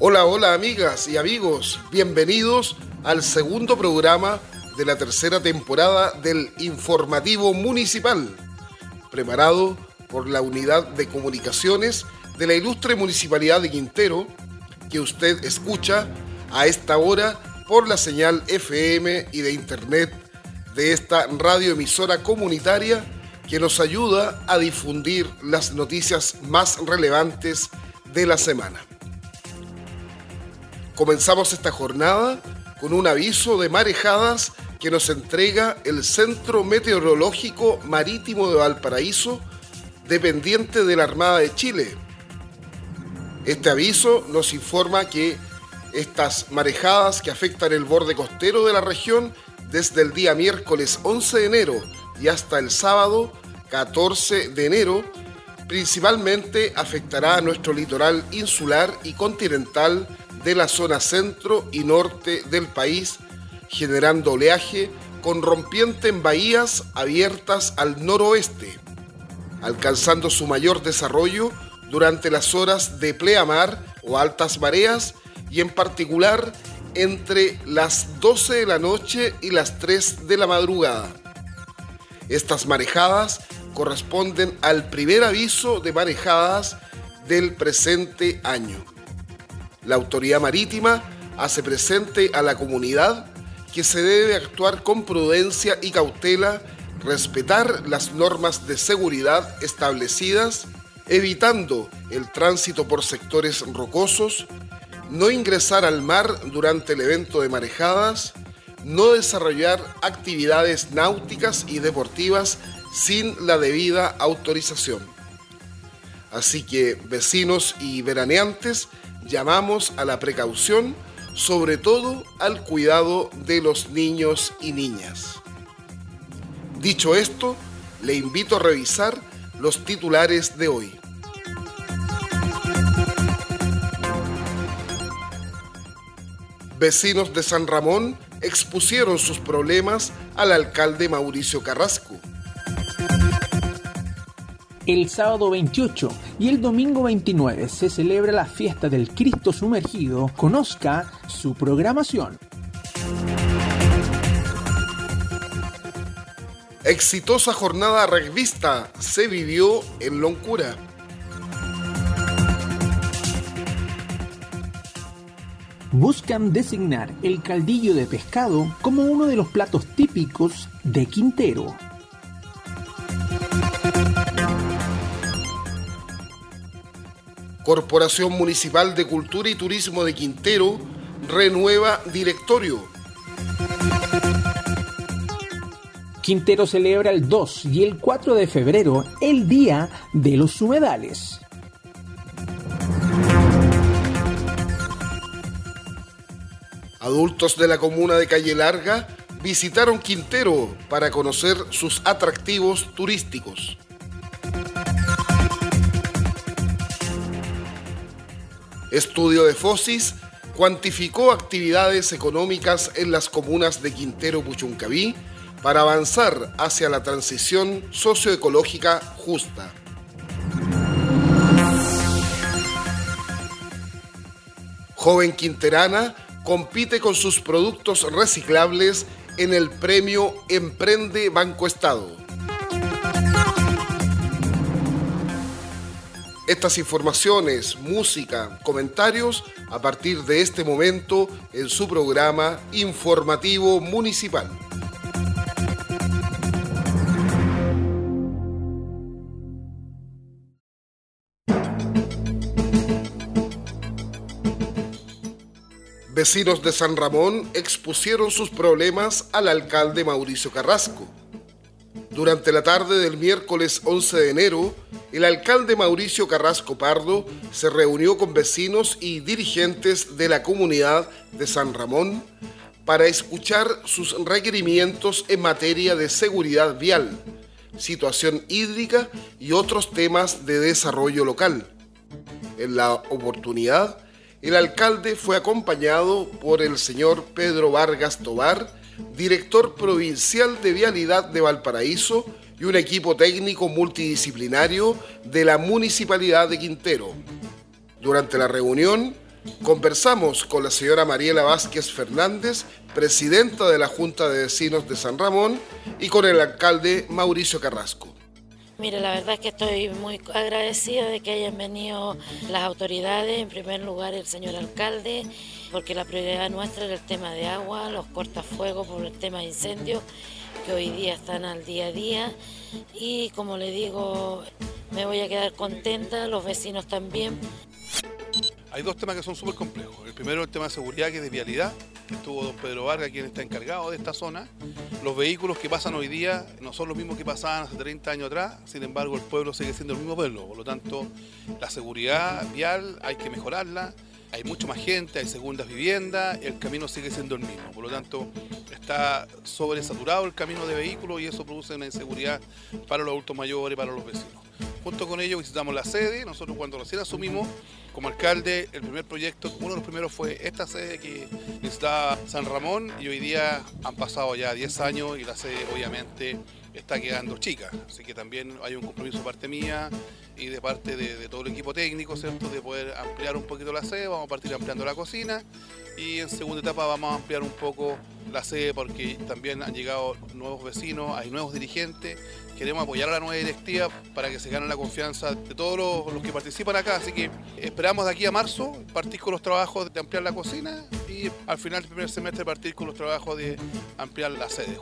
Hola, hola amigas y amigos, bienvenidos al segundo programa de la tercera temporada del Informativo Municipal, preparado por la Unidad de Comunicaciones de la ilustre Municipalidad de Quintero, que usted escucha a esta hora por la señal FM y de Internet de esta radioemisora comunitaria que nos ayuda a difundir las noticias más relevantes de la semana. Comenzamos esta jornada con un aviso de marejadas que nos entrega el Centro Meteorológico Marítimo de Valparaíso, dependiente de la Armada de Chile. Este aviso nos informa que estas marejadas que afectan el borde costero de la región desde el día miércoles 11 de enero y hasta el sábado 14 de enero, principalmente afectará a nuestro litoral insular y continental de la zona centro y norte del país, generando oleaje con rompiente en bahías abiertas al noroeste, alcanzando su mayor desarrollo durante las horas de pleamar o altas mareas y en particular entre las 12 de la noche y las 3 de la madrugada. Estas marejadas corresponden al primer aviso de marejadas del presente año. La autoridad marítima hace presente a la comunidad que se debe actuar con prudencia y cautela, respetar las normas de seguridad establecidas, evitando el tránsito por sectores rocosos, no ingresar al mar durante el evento de marejadas, no desarrollar actividades náuticas y deportivas sin la debida autorización. Así que, vecinos y veraneantes, llamamos a la precaución, sobre todo al cuidado de los niños y niñas. Dicho esto, le invito a revisar los titulares de hoy. Vecinos de San Ramón expusieron sus problemas al alcalde Mauricio Carrasco. El sábado 28 y el domingo 29 se celebra la fiesta del Cristo Sumergido. Conozca su programación. Exitosa jornada rugbyista se vivió en Loncura. Buscan designar el caldillo de pescado como uno de los platos típicos de Quintero. Corporación Municipal de Cultura y Turismo de Quintero renueva directorio. Quintero celebra el 2 y el 4 de febrero el Día de los Humedales. Adultos de la comuna de Calle Larga visitaron Quintero para conocer sus atractivos turísticos. Estudio de Fosis cuantificó actividades económicas en las comunas de Quintero y Puchuncaví para avanzar hacia la transición socioecológica justa. Joven quinterana compite con sus productos reciclables en el premio Emprende Banco Estado. Estas informaciones, música, comentarios a partir de este momento en su programa Informativo Municipal. Vecinos de San Ramón expusieron sus problemas al alcalde Mauricio Carrasco. Durante la tarde del miércoles 11 de enero, el alcalde Mauricio Carrasco Pardo se reunió con vecinos y dirigentes de la comunidad de San Ramón para escuchar sus requerimientos en materia de seguridad vial, situación hídrica y otros temas de desarrollo local. En la oportunidad, el alcalde fue acompañado por el señor Pedro Vargas Tobar, director provincial de Vialidad de Valparaíso, y un equipo técnico multidisciplinario de la Municipalidad de Quintero. Durante la reunión, Conversamos con la señora Mariela Vázquez Fernández, presidenta de la Junta de Vecinos de San Ramón, y con el alcalde Mauricio Carrasco. Mire, la verdad es que estoy muy agradecida de que hayan venido las autoridades, en primer lugar el señor alcalde, porque la prioridad nuestra era el tema de agua, los cortafuegos por el tema de incendios, que hoy día están al día a día, y como le digo, me voy a quedar contenta, los vecinos también. Hay dos temas que son súper complejos. El primero es el tema de seguridad, que es de vialidad, que estuvo don Pedro Vargas, quien está encargado de esta zona. Los vehículos que pasan hoy día no son los mismos que pasaban hace 30 años atrás, sin embargo el pueblo sigue siendo el mismo pueblo, por lo tanto la seguridad vial hay que mejorarla, hay mucha más gente, hay segundas viviendas, el camino sigue siendo el mismo, por lo tanto está sobresaturado el camino de vehículos y eso produce una inseguridad para los adultos mayores y para los vecinos. Junto con ello visitamos la sede. Nosotros cuando recién asumimos como alcalde, el primer proyecto, uno de los primeros fue esta sede que está San Ramón, y hoy día han pasado ya 10 años y la sede obviamente está quedando chica, así que también hay un compromiso de parte mía y de parte de todo el equipo técnico, ¿cierto?, de poder ampliar un poquito la sede. Vamos a partir ampliando la cocina y en segunda etapa vamos a ampliar un poco la sede porque también han llegado nuevos vecinos, hay nuevos dirigentes. Queremos apoyar a la nueva directiva para que se gane la confianza de todos los que participan acá, así que esperamos de aquí a marzo partir con los trabajos de ampliar la cocina y al final del primer semestre partir con los trabajos de ampliar la sede.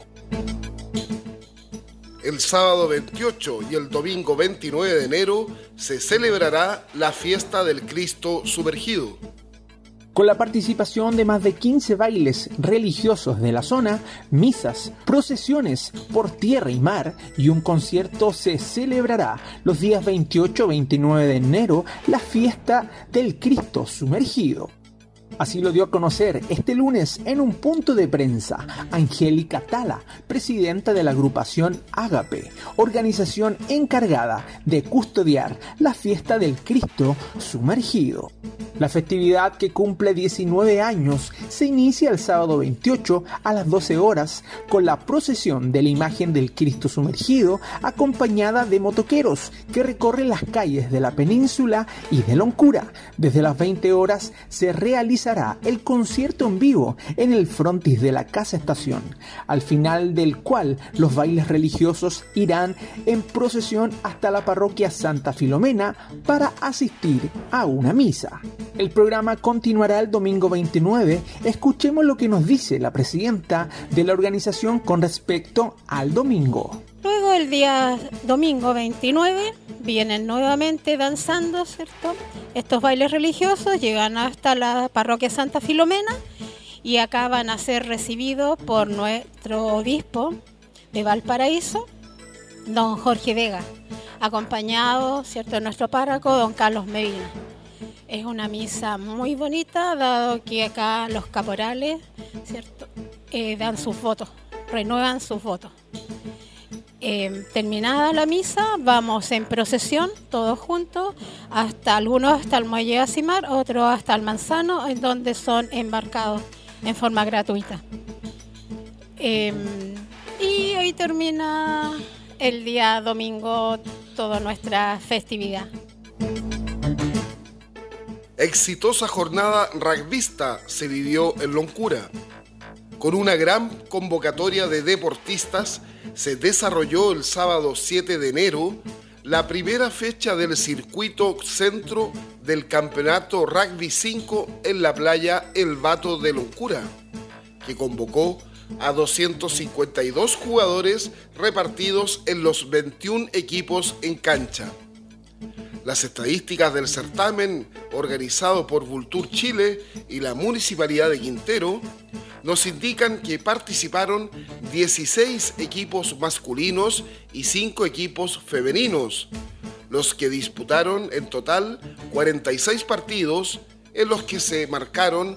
El sábado 28 y el domingo 29 de enero se celebrará la fiesta del Cristo Sumergido. Con la participación de más de 15 bailes religiosos de la zona, misas, procesiones por tierra y mar y un concierto, se celebrará los días 28 y 29 de enero la fiesta del Cristo Sumergido. Así lo dio a conocer este lunes en un punto de prensa Angélica Tala, presidenta de la agrupación Ágape, organización encargada de custodiar la fiesta del Cristo Sumergido. La festividad, que cumple 19 años, se inicia el sábado 28 a las 12 horas con la procesión de la imagen del Cristo Sumergido, acompañada de motoqueros que recorren las calles de la península y de Loncura. Desde las 20 horas se realizará el concierto en vivo en el frontis de la Casa Estación, al final del cual los bailes religiosos irán en procesión hasta la parroquia Santa Filomena para asistir a una misa. El programa continuará el domingo 29. Escuchemos lo que nos dice la presidenta de la organización con respecto al domingo. Luego el día domingo 29 vienen nuevamente danzando, ¿cierto? Estos bailes religiosos llegan hasta la parroquia Santa Filomena y acá van a ser recibidos por nuestro obispo de Valparaíso, don Jorge Vega, acompañado, ¿cierto?, de nuestro párroco, don Carlos Medina. Es una misa muy bonita, dado que acá los caporales, ¿cierto?, dan sus votos, renuevan sus votos. Terminada la misa, vamos en procesión, todos juntos, algunos hasta el muelle Asimar, otros hasta el Manzano, en donde son embarcados en forma gratuita. Y hoy termina el día domingo toda nuestra festividad. Exitosa jornada rugbyista se vivió en Loncura. Con una gran convocatoria de deportistas, se desarrolló el sábado 7 de enero la primera fecha del circuito centro del Campeonato Rugby 5 en la playa El Bato de Loncura, que convocó a 252 jugadores repartidos en los 21 equipos en cancha. Las estadísticas del certamen, organizado por Vultur Chile y la Municipalidad de Quintero, nos indican que participaron 16 equipos masculinos y 5 equipos femeninos, los que disputaron en total 46 partidos, en los que se marcaron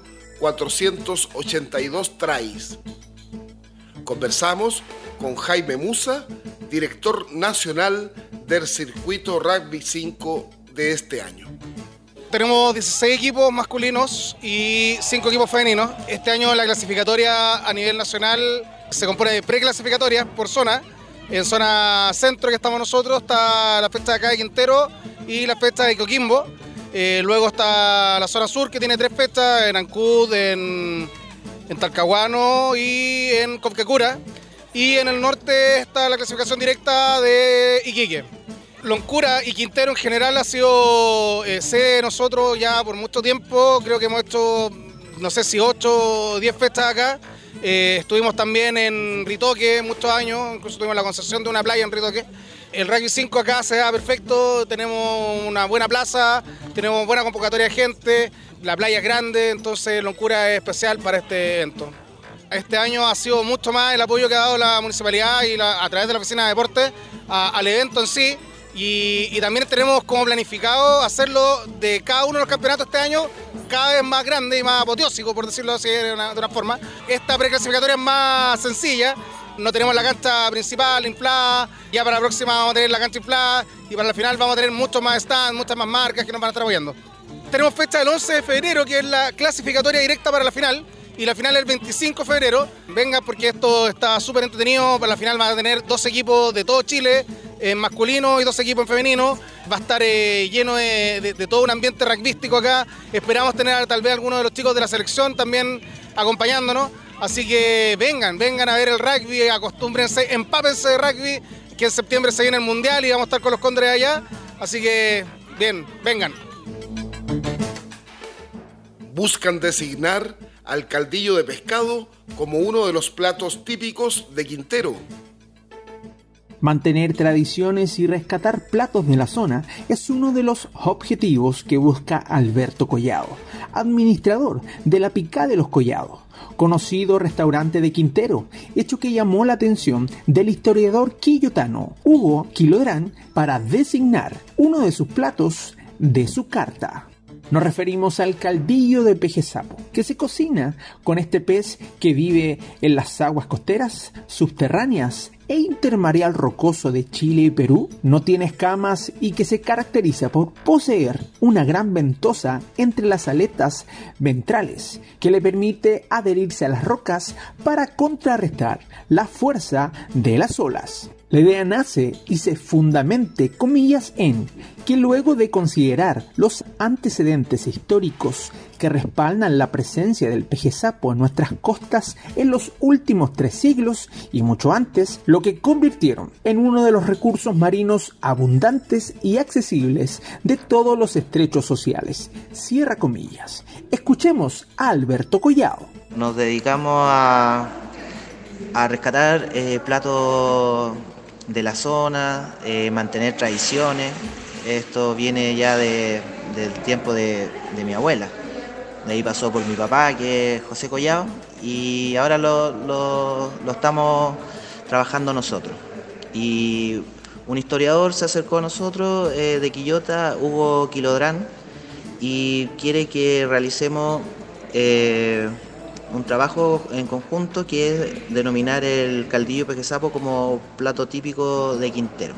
482 tries. Conversamos con Jaime Musa, director nacional del circuito Rugby 5 de este año. Tenemos 16 equipos masculinos y 5 equipos femeninos. Este año la clasificatoria a nivel nacional se compone de preclasificatorias por zona. En zona centro, que estamos nosotros, está la fecha de acá de Quintero y la fecha de Coquimbo. Luego está la zona sur, que tiene 3 fechas, en Ancud, en Talcahuano y en Copquecura. Y en el norte está la clasificación directa de Iquique. Loncura y Quintero en general ha sido sede de nosotros ya por mucho tiempo. Creo que hemos hecho, no sé si 8 o 10 fechas acá. Estuvimos también en Ritoque muchos años, incluso tuvimos la concesión de una playa en Ritoque. El Rugby 5 acá se da perfecto, tenemos una buena plaza, tenemos buena convocatoria de gente, la playa es grande, entonces Loncura es especial para este evento. Este año ha sido mucho más el apoyo que ha dado la municipalidad y a través de la oficina de deporte al evento en sí. Y también tenemos como planificado hacerlo de cada uno de los campeonatos este año cada vez más grande y más apoteósico, por decirlo así de una forma. Esta preclasificatoria es más sencilla, no tenemos la cancha principal inflada, ya para la próxima vamos a tener la cancha inflada y para la final vamos a tener muchos más stands, muchas más marcas que nos van a estar apoyando. Tenemos fecha el 11 de febrero, que es la clasificatoria directa para la final, y la final es el 25 de febrero. Vengan porque esto está súper entretenido. Para la final van a tener 2 equipos de todo Chile, en masculino, y 2 equipos en femenino. Va a estar lleno de todo un ambiente rugbyístico acá. Esperamos tener tal vez algunos de los chicos de la selección también acompañándonos. Así que vengan a ver el rugby, acostúmbrense, empápense de rugby, que en septiembre se viene el Mundial y vamos a estar con los Cóndores allá. Así que, bien, vengan. Buscan designar al caldillo de pescado como uno de los platos típicos de Quintero. Mantener tradiciones y rescatar platos de la zona es uno de los objetivos que busca Alberto Collado, administrador de la Picá de los Collados, conocido restaurante de Quintero, hecho que llamó la atención del historiador quillotano Hugo Quilodrán para designar uno de sus platos de su carta. Nos referimos al caldillo de peje sapo, que se cocina con este pez que vive en las aguas costeras, subterráneas e intermareal rocoso de Chile y Perú, no tiene escamas y que se caracteriza por poseer una gran ventosa entre las aletas ventrales, que le permite adherirse a las rocas para contrarrestar la fuerza de las olas. La idea nace y se fundamente, comillas, en que luego de considerar los antecedentes históricos que respaldan la presencia del peje sapo en nuestras costas en los últimos 3 siglos y mucho antes, lo que convirtieron en uno de los recursos marinos abundantes y accesibles de todos los estrechos sociales. Cierra comillas. Escuchemos a Alberto Collado. Nos dedicamos a rescatar platos de la zona, mantener tradiciones. Esto viene ya del tiempo de mi abuela. De ahí pasó por mi papá, que es José Collado, y ahora lo estamos trabajando nosotros. Y un historiador se acercó a nosotros de Quillota, Hugo Quilodrán, y quiere que realicemos un trabajo en conjunto, que es denominar el caldillo peje sapo como plato típico de Quintero.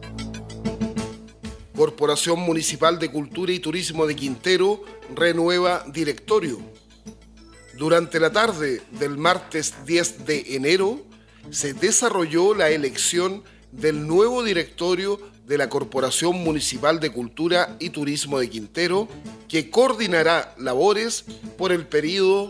Corporación Municipal de Cultura y Turismo de Quintero renueva directorio. Durante la tarde del martes 10 de enero se desarrolló la elección del nuevo directorio de la Corporación Municipal de Cultura y Turismo de Quintero, que coordinará labores por el periodo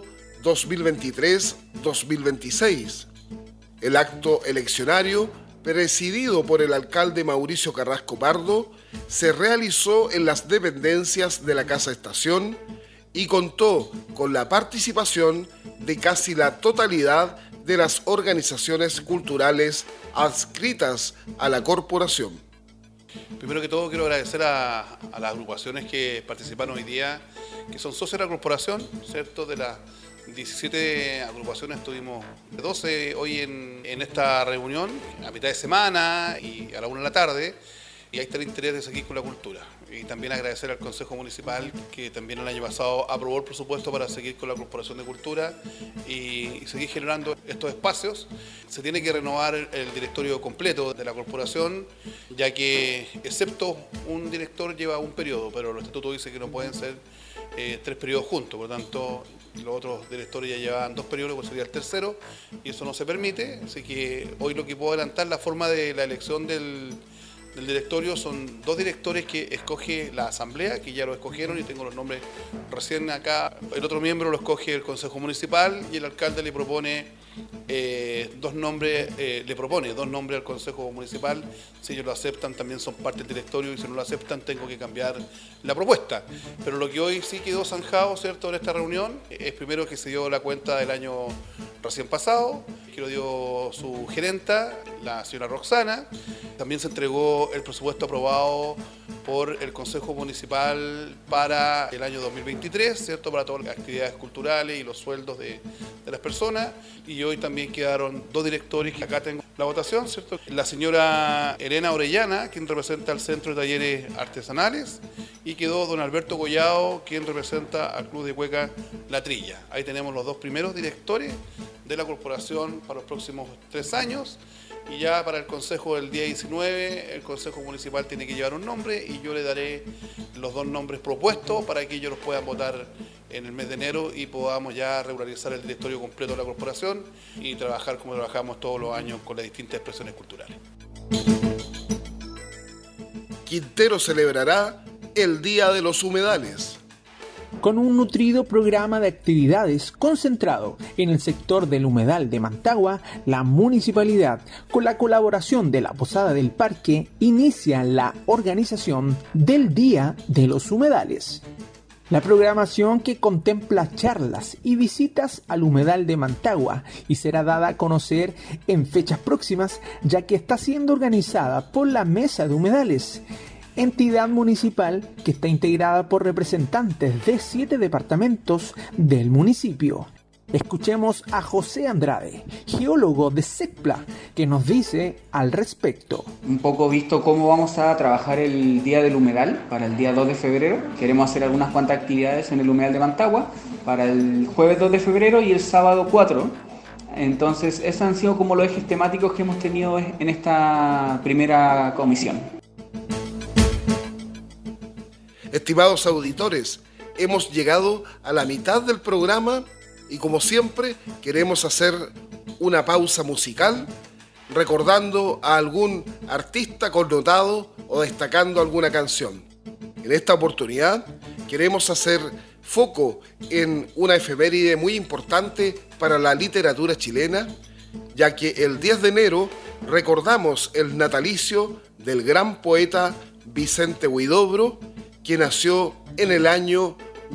2023-2026. El acto eleccionario, presidido por el alcalde Mauricio Carrasco Pardo, se realizó en las dependencias de la Casa Estación y contó con la participación de casi la totalidad de las organizaciones culturales adscritas a la corporación. Primero que todo quiero agradecer a las agrupaciones que participaron hoy día, que son socios de la corporación, ¿cierto? De las 17 agrupaciones tuvimos 12 hoy en esta reunión, a mitad de semana y a la 1 de la tarde, y ahí está el interés de seguir con la cultura. Y también agradecer al Consejo Municipal, que también el año pasado aprobó el presupuesto para seguir con la Corporación de Cultura y seguir generando estos espacios. Se tiene que renovar el directorio completo de la corporación, ya que excepto un director lleva un periodo, pero el estatuto dice que no pueden ser 3 periodos juntos, por lo tanto los otros directores ya llevaban 2 periodos, pues sería el tercero, y eso no se permite. Así que hoy lo que puedo adelantar, la forma de la elección del del directorio son 2 directores que escoge la asamblea, que ya lo escogieron y tengo los nombres recién acá. El otro miembro lo escoge el Consejo Municipal y el alcalde le propone 2 nombres al Consejo Municipal. Si ellos lo aceptan, también son parte del directorio, y si no lo aceptan, tengo que cambiar la propuesta. Pero lo que hoy sí quedó zanjado, ¿cierto?, en esta reunión, es primero que se dio la cuenta del año recién pasado, que lo dio su gerenta, la señora Roxana. También se entregó el presupuesto aprobado por el Consejo Municipal para el año 2023, ¿cierto?, para todas las actividades culturales y los sueldos de las personas. Y hoy también quedaron 2 directores, que acá tengo la votación, ¿cierto? La señora Elena Orellana, quien representa al Centro de Talleres Artesanales, y quedó don Alberto Collado, quien representa al Club de Cueca La Trilla. Ahí tenemos los 2 primeros directores de la corporación para los próximos 3 años. Y ya para el Consejo del día 19, el Consejo Municipal tiene que llevar un nombre y yo le daré los 2 nombres propuestos para que ellos los puedan votar en el mes de enero y podamos ya regularizar el directorio completo de la corporación y trabajar como trabajamos todos los años con las distintas expresiones culturales. Quintero celebrará el Día de los Humedales. Con un nutrido programa de actividades concentrado en el sector del humedal de Mantagua, la municipalidad, con la colaboración de la Posada del Parque, inicia la organización del Día de los Humedales. La programación, que contempla charlas y visitas al humedal de Mantagua, y será dada a conocer en fechas próximas, ya que está siendo organizada por la Mesa de Humedales, entidad municipal que está integrada por representantes de 7 departamentos del municipio. Escuchemos a José Andrade, geólogo de SECPLA, que nos dice al respecto. Un poco visto cómo vamos a trabajar el Día del Humedal para el día 2 de febrero. Queremos hacer algunas cuantas actividades en el humedal de Mantagua para el jueves 2 de febrero y el sábado 4. Entonces, esos han sido como los ejes temáticos que hemos tenido en esta primera comisión. Estimados auditores, hemos llegado a la mitad del programa y, como siempre, queremos hacer una pausa musical recordando a algún artista connotado o destacando alguna canción. En esta oportunidad queremos hacer foco en una efeméride muy importante para la literatura chilena, ya que el 10 de enero recordamos el natalicio del gran poeta Vicente Huidobro, que nació en el año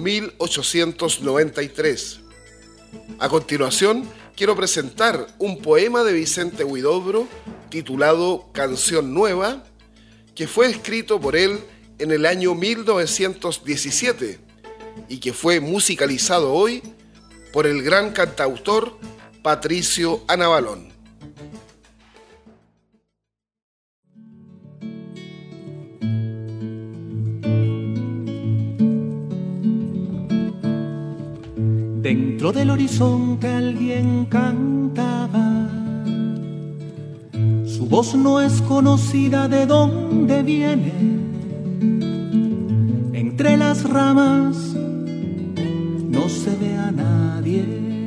1893. A continuación, quiero presentar un poema de Vicente Huidobro titulado Canción Nueva, que fue escrito por él en el año 1917 y que fue musicalizado hoy por el gran cantautor Patricio Anabalón. Dentro del horizonte alguien cantaba, su voz no es conocida de dónde viene. Entre las ramas no se ve a nadie,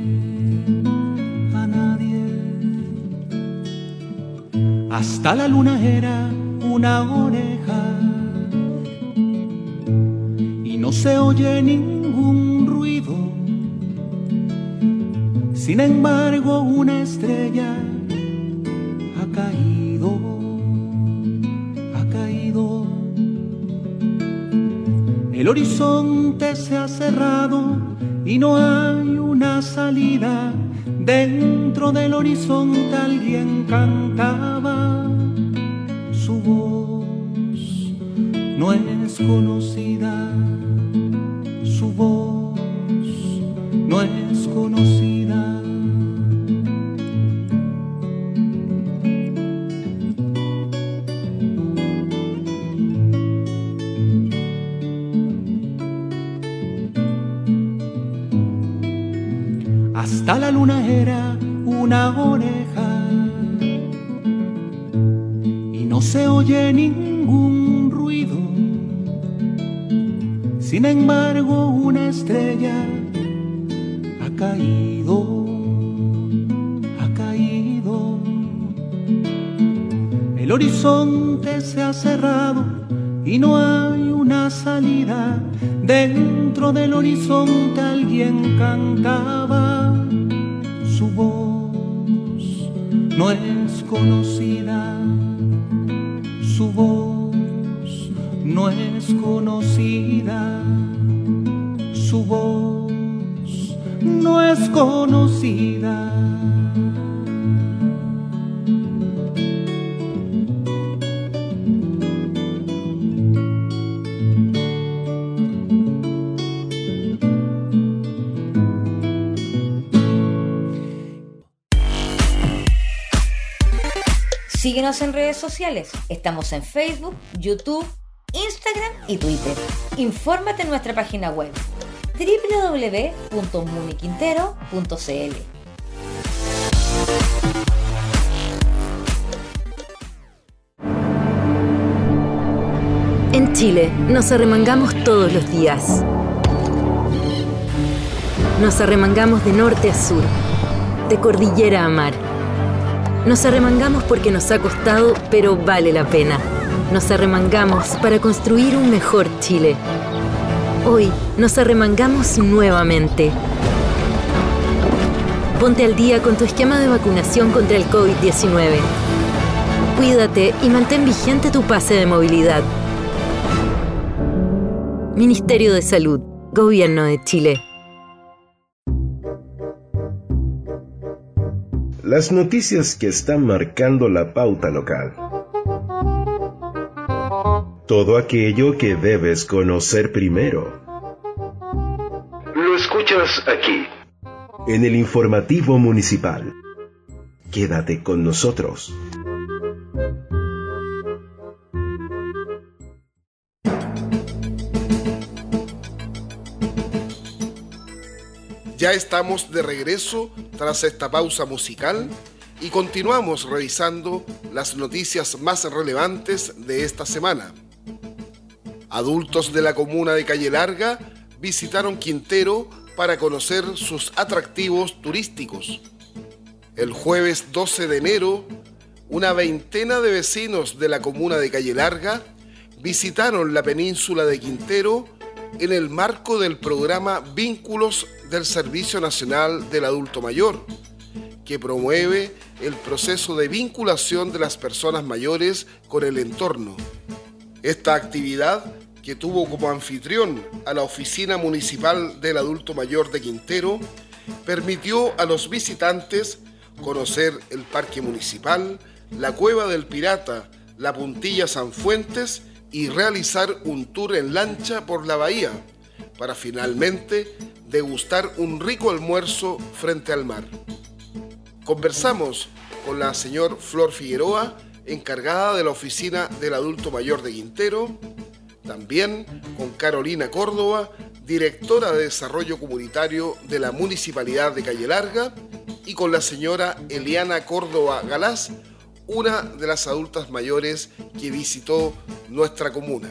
a nadie. Hasta la luna era una oreja y no se oye ningún ruido. Sin embargo, una estrella ha caído, ha caído. El horizonte se ha cerrado y no hay una salida. Dentro del horizonte alguien cantaba, su voz no es conocida, su voz no es conocida. Hasta la luna era una oreja y no se oye ningún ruido. Sin embargo, una estrella ha caído, ha caído. El horizonte se ha cerrado y no hay una salida. Dentro del horizonte alguien cantaba, su voz no es conocida, su voz no es conocida, su voz no es conocida. Síguenos en redes sociales. Estamos en Facebook, YouTube, Instagram y Twitter. Infórmate en nuestra página web www.muniquintero.cl. En Chile nos arremangamos todos los días. Nos arremangamos de norte a sur, de cordillera a mar. Nos arremangamos porque nos ha costado, pero vale la pena. Nos arremangamos para construir un mejor Chile. Hoy nos arremangamos nuevamente. Ponte al día con tu esquema de vacunación contra el COVID-19. Cuídate y mantén vigente tu pase de movilidad. Ministerio de Salud, Gobierno de Chile. Las noticias que están marcando la pauta local. Todo aquello que debes conocer primero. Lo escuchas aquí, en el informativo municipal. Quédate con nosotros. Ya estamos de regreso tras esta pausa musical y continuamos revisando las noticias más relevantes de esta semana. Adultos de la comuna de Calle Larga visitaron Quintero para conocer sus atractivos turísticos. El jueves 12 de enero, una veintena de vecinos de la comuna de Calle Larga visitaron la península de Quintero en el marco del programa Vínculos del Servicio Nacional del Adulto Mayor, que promueve el proceso de vinculación de las personas mayores con el entorno. Esta actividad, que tuvo como anfitrión a la Oficina Municipal del Adulto Mayor de Quintero, permitió a los visitantes conocer el Parque Municipal, la Cueva del Pirata, la Puntilla San Fuentes y realizar un tour en lancha por la bahía, para finalmente degustar un rico almuerzo frente al mar. Conversamos con la señora Flor Figueroa, encargada de la Oficina del Adulto Mayor de Quintero, también con Carolina Córdoba, directora de Desarrollo Comunitario de la Municipalidad de Calle Larga, y con la señora Eliana Córdoba Galás, una de las adultas mayores que visitó nuestra comuna.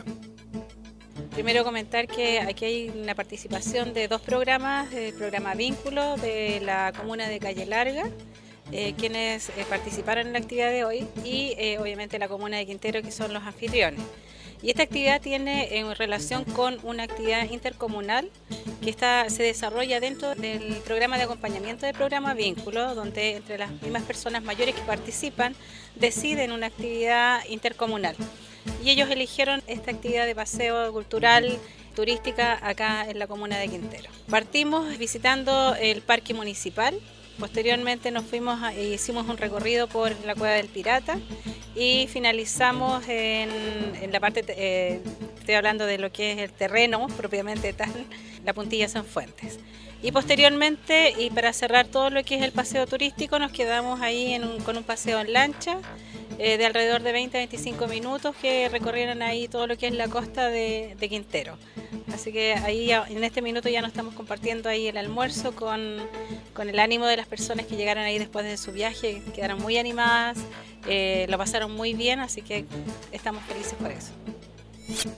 Primero comentar que aquí hay una participación de dos programas, el programa Vínculo de la comuna de Calle Larga, quienes participaron en la actividad de hoy, y obviamente la comuna de Quintero, que son los anfitriones. Y esta actividad tiene en relación con una actividad intercomunal que se desarrolla dentro del programa de acompañamiento del programa Vínculo, donde entre las mismas personas mayores que participan deciden una actividad intercomunal. Y ellos eligieron esta actividad de paseo cultural turística acá en la comuna de Quintero. Partimos visitando el Parque Municipal. Posteriormente nos fuimos e hicimos un recorrido por la Cueva del Pirata y finalizamos en la parte, estoy hablando de lo que es el terreno propiamente tal, la Puntilla San Fuentes. Y posteriormente, y para cerrar todo lo que es el paseo turístico, nos quedamos ahí con un paseo en lancha de alrededor de 20-25 minutos que recorrieron ahí todo lo que es la costa de Quintero. Así que ahí en este minuto ya nos estamos compartiendo ahí el almuerzo con el ánimo de las personas que llegaron ahí después de su viaje, quedaron muy animadas, lo pasaron muy bien, así que estamos felices por eso.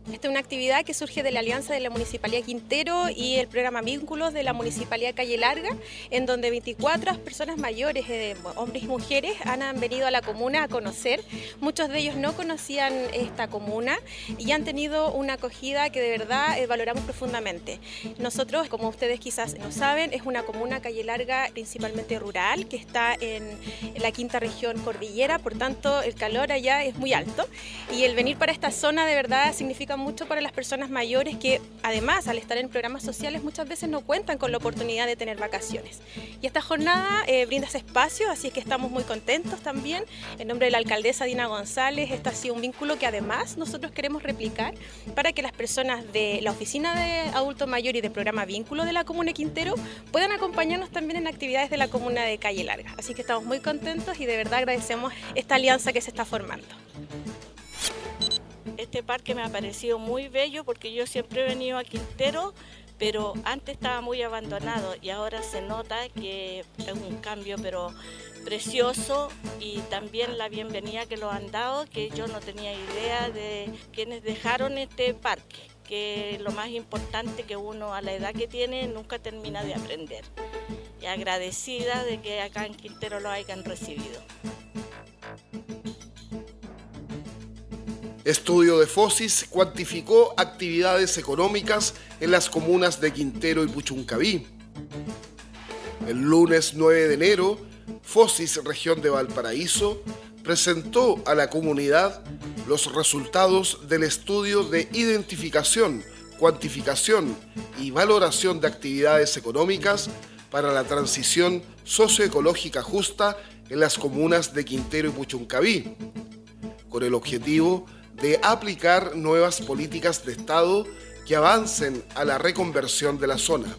Esta es una actividad que surge de la alianza de la Municipalidad de Quintero y el programa Vínculos de la Municipalidad de Calle Larga, en donde 24 personas mayores, hombres y mujeres, han venido a la comuna a conocer. Muchos de ellos no conocían esta comuna y han tenido una acogida que de verdad valoramos profundamente. Nosotros, como ustedes quizás no saben, es una comuna, Calle Larga, principalmente rural, que está en la quinta región cordillera, por tanto el calor allá es muy alto, y el venir para esta zona de verdad significa mucho para las personas mayores que además al estar en programas sociales muchas veces no cuentan con la oportunidad de tener vacaciones. Y esta jornada brinda ese espacio, así es que estamos muy contentos también. En nombre de la alcaldesa Dina González, este ha sido un vínculo que además nosotros queremos replicar para que las personas de la Oficina de Adulto Mayor y del programa Vínculo de la Comuna de Quintero puedan acompañarnos también en actividades de la comuna de Calle Larga. Así que estamos muy contentos y de verdad agradecemos esta alianza que se está formando. Este parque me ha parecido muy bello porque yo siempre he venido a Quintero, pero antes estaba muy abandonado y ahora se nota que es un cambio pero precioso, y también la bienvenida que lo han dado, que yo no tenía idea de quienes dejaron este parque, que lo más importante que uno a la edad que tiene nunca termina de aprender. Y agradecida de que acá en Quintero lo hayan recibido. Estudio de FOSIS cuantificó actividades económicas en las comunas de Quintero y Puchuncaví. El lunes 9 de enero, FOSIS Región de Valparaíso presentó a la comunidad los resultados del estudio de identificación, cuantificación y valoración de actividades económicas para la transición socioecológica justa en las comunas de Quintero y Puchuncaví, con el objetivo de aplicar nuevas políticas de Estado que avancen a la reconversión de la zona.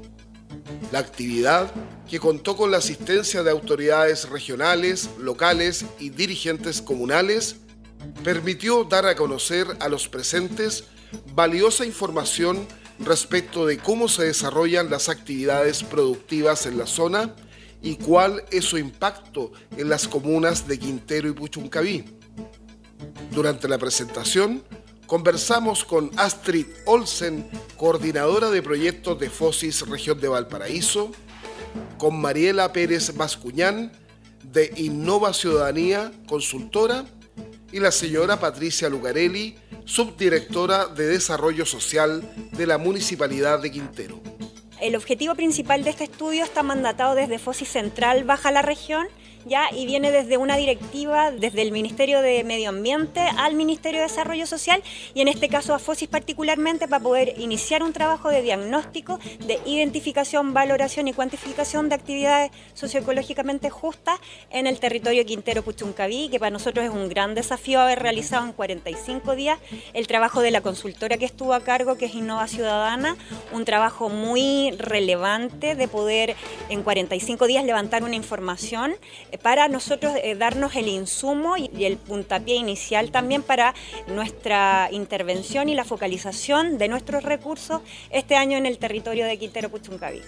La actividad, que contó con la asistencia de autoridades regionales, locales y dirigentes comunales, permitió dar a conocer a los presentes valiosa información respecto de cómo se desarrollan las actividades productivas en la zona y cuál es su impacto en las comunas de Quintero y Puchuncaví. Durante la presentación, conversamos con Astrid Olsen, coordinadora de proyectos de FOSIS Región de Valparaíso, con Mariela Pérez Bascuñán, de Innova Ciudadanía, consultora, y la señora Patricia Lucarelli, subdirectora de Desarrollo Social de la Municipalidad de Quintero. El objetivo principal de este estudio está mandatado desde FOSIS Central Baja la Región, y viene desde una directiva desde el Ministerio de Medio Ambiente al Ministerio de Desarrollo Social, y en este caso a FOSIS particularmente, para poder iniciar un trabajo de diagnóstico, de identificación, valoración y cuantificación de actividades socioecológicamente justas en el territorio Quintero-Puchuncaví, que para nosotros es un gran desafío haber realizado en 45 días el trabajo de la consultora que estuvo a cargo, que es Innova Ciudadana, un trabajo muy relevante de poder en 45 días levantar una información para nosotros darnos el insumo y el puntapié inicial también para nuestra intervención y la focalización de nuestros recursos este año en el territorio de Quintero-Puchuncaví.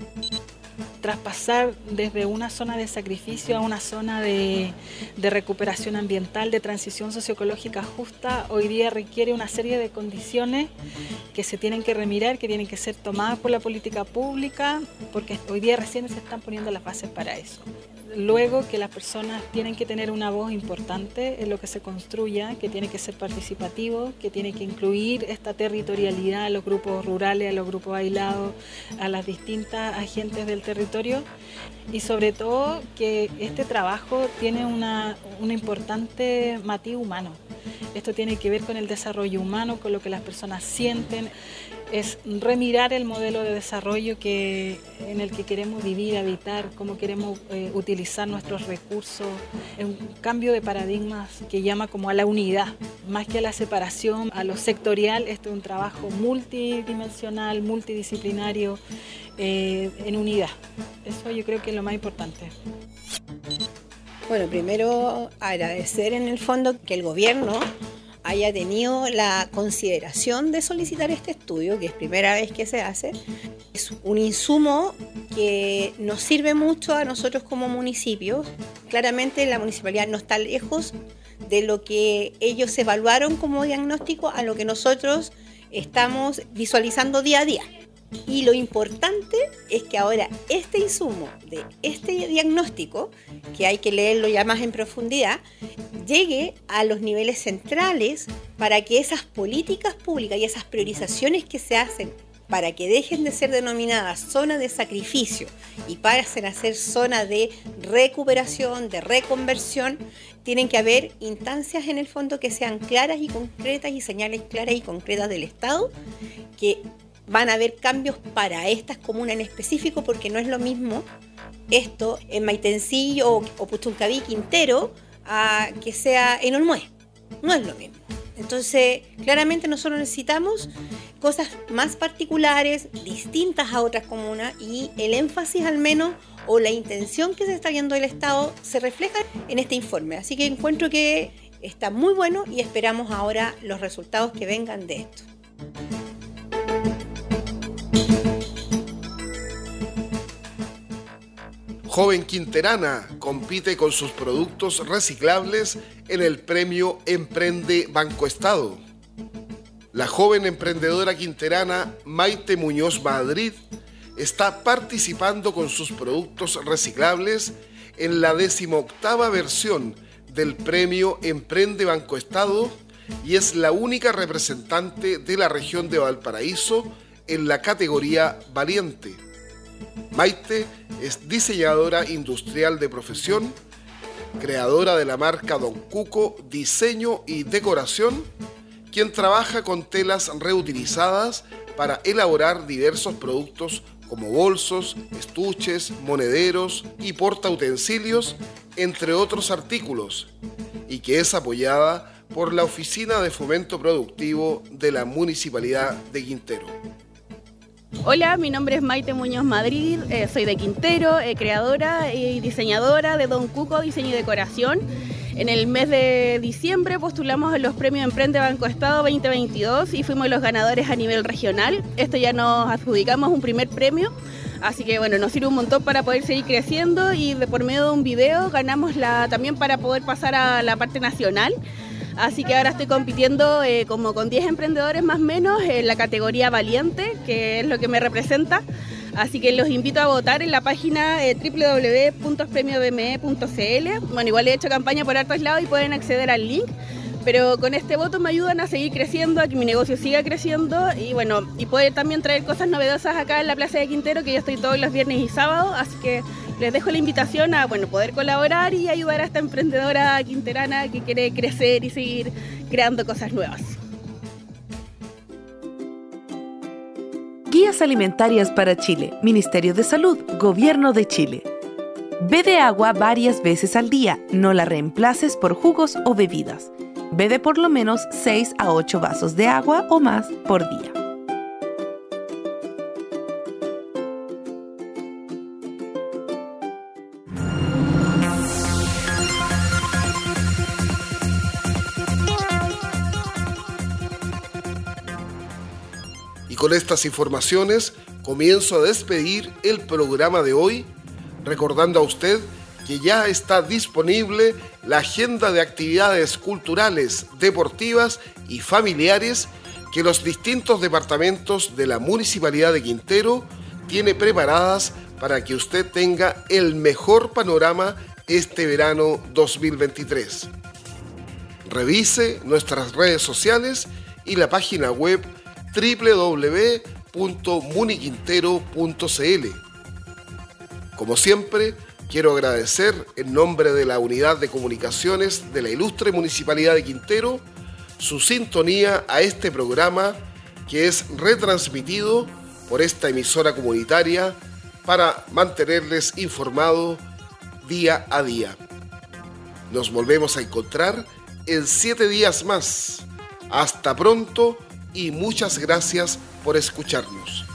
Traspasar desde una zona de sacrificio a una zona de recuperación ambiental, de transición socioecológica justa, hoy día requiere una serie de condiciones que se tienen que remirar, que tienen que ser tomadas por la política pública, porque hoy día recién se están poniendo las bases para eso. Luego, que las personas tienen que tener una voz importante en lo que se construya, que tiene que ser participativo, que tiene que incluir esta territorialidad a los grupos rurales, a los grupos aislados, a las distintas agentes del territorio, y sobre todo que este trabajo tiene un importante matiz humano. Esto tiene que ver con el desarrollo humano, con lo que las personas sienten. Es remirar el modelo de desarrollo en el que queremos vivir, habitar, cómo queremos utilizar nuestros recursos. Es un cambio de paradigmas que llama como a la unidad, más que a la separación, a lo sectorial. Esto es un trabajo multidimensional, multidisciplinario, en unidad. Eso yo creo que es lo más importante. Bueno, primero agradecer en el fondo que el gobierno haya tenido la consideración de solicitar este estudio, que es primera vez que se hace. Es un insumo que nos sirve mucho a nosotros como municipio. Claramente la municipalidad no está lejos de lo que ellos evaluaron como diagnóstico a lo que nosotros estamos visualizando día a día. Y lo importante es que ahora este insumo de este diagnóstico, que hay que leerlo ya más en profundidad, llegue a los niveles centrales para que esas políticas públicas y esas priorizaciones que se hacen para que dejen de ser denominadas zona de sacrificio y pasen a ser zona de recuperación, de reconversión, tienen que haber instancias en el fondo que sean claras y concretas y señales claras y concretas del Estado, que van a haber cambios para estas comunas en específico, porque no es lo mismo esto en Maitencillo o Puchuncaví, Quintero, a que sea en Olmué. No es lo mismo. Entonces, claramente nosotros necesitamos cosas más particulares, distintas a otras comunas, y el énfasis al menos o la intención que se está viendo del Estado se refleja en este informe. Así que encuentro que está muy bueno y esperamos ahora los resultados que vengan de esto. Joven quinterana compite con sus productos reciclables en el premio Emprende Banco Estado. La joven emprendedora quinterana Maite Muñoz Madrid está participando con sus productos reciclables en la 18ª versión del premio Emprende Banco Estado y es la única representante de la región de Valparaíso en la categoría Valiente. Maite es diseñadora industrial de profesión, creadora de la marca Don Cuco Diseño y Decoración, quien trabaja con telas reutilizadas para elaborar diversos productos como bolsos, estuches, monederos y portautensilios, entre otros artículos, y que es apoyada por la Oficina de Fomento Productivo de la Municipalidad de Quintero. Hola, mi nombre es Maite Muñoz Madrid, soy de Quintero, creadora y diseñadora de Don Cuco Diseño y Decoración. En el mes de diciembre postulamos a los premios Emprende Banco Estado 2022 y fuimos los ganadores a nivel regional. Esto ya nos adjudicamos un primer premio, así que bueno, nos sirve un montón para poder seguir creciendo y por medio de un video ganamos también para poder pasar a la parte nacional. Así que ahora estoy compitiendo como con 10 emprendedores más o menos en la categoría Valiente, que es lo que me representa. Así que los invito a votar en la página www.premiobme.cl. Bueno, igual he hecho campaña por hartos lados y pueden acceder al link. Pero con este voto me ayudan a seguir creciendo, a que mi negocio siga creciendo y bueno, y poder también traer cosas novedosas acá en la Plaza de Quintero, que yo estoy todos los viernes y sábados, así que les dejo la invitación a poder colaborar y ayudar a esta emprendedora quinterana que quiere crecer y seguir creando cosas nuevas. Guías alimentarias para Chile, Ministerio de Salud, Gobierno de Chile. Bebe agua varias veces al día, no la reemplaces por jugos o bebidas. Bebe por lo menos 6 a 8 vasos de agua o más por día. Y con estas informaciones comienzo a despedir el programa de hoy, recordando a usted que ya está disponible la agenda de actividades culturales, deportivas y familiares que los distintos departamentos de la Municipalidad de Quintero tiene preparadas para que usted tenga el mejor panorama este verano 2023. Revise nuestras redes sociales y la página web www.muniquintero.cl. Como siempre, quiero agradecer en nombre de la Unidad de Comunicaciones de la Ilustre Municipalidad de Quintero su sintonía a este programa que es retransmitido por esta emisora comunitaria para mantenerles informados día a día. Nos volvemos a encontrar en 7 días más. Hasta pronto y muchas gracias por escucharnos.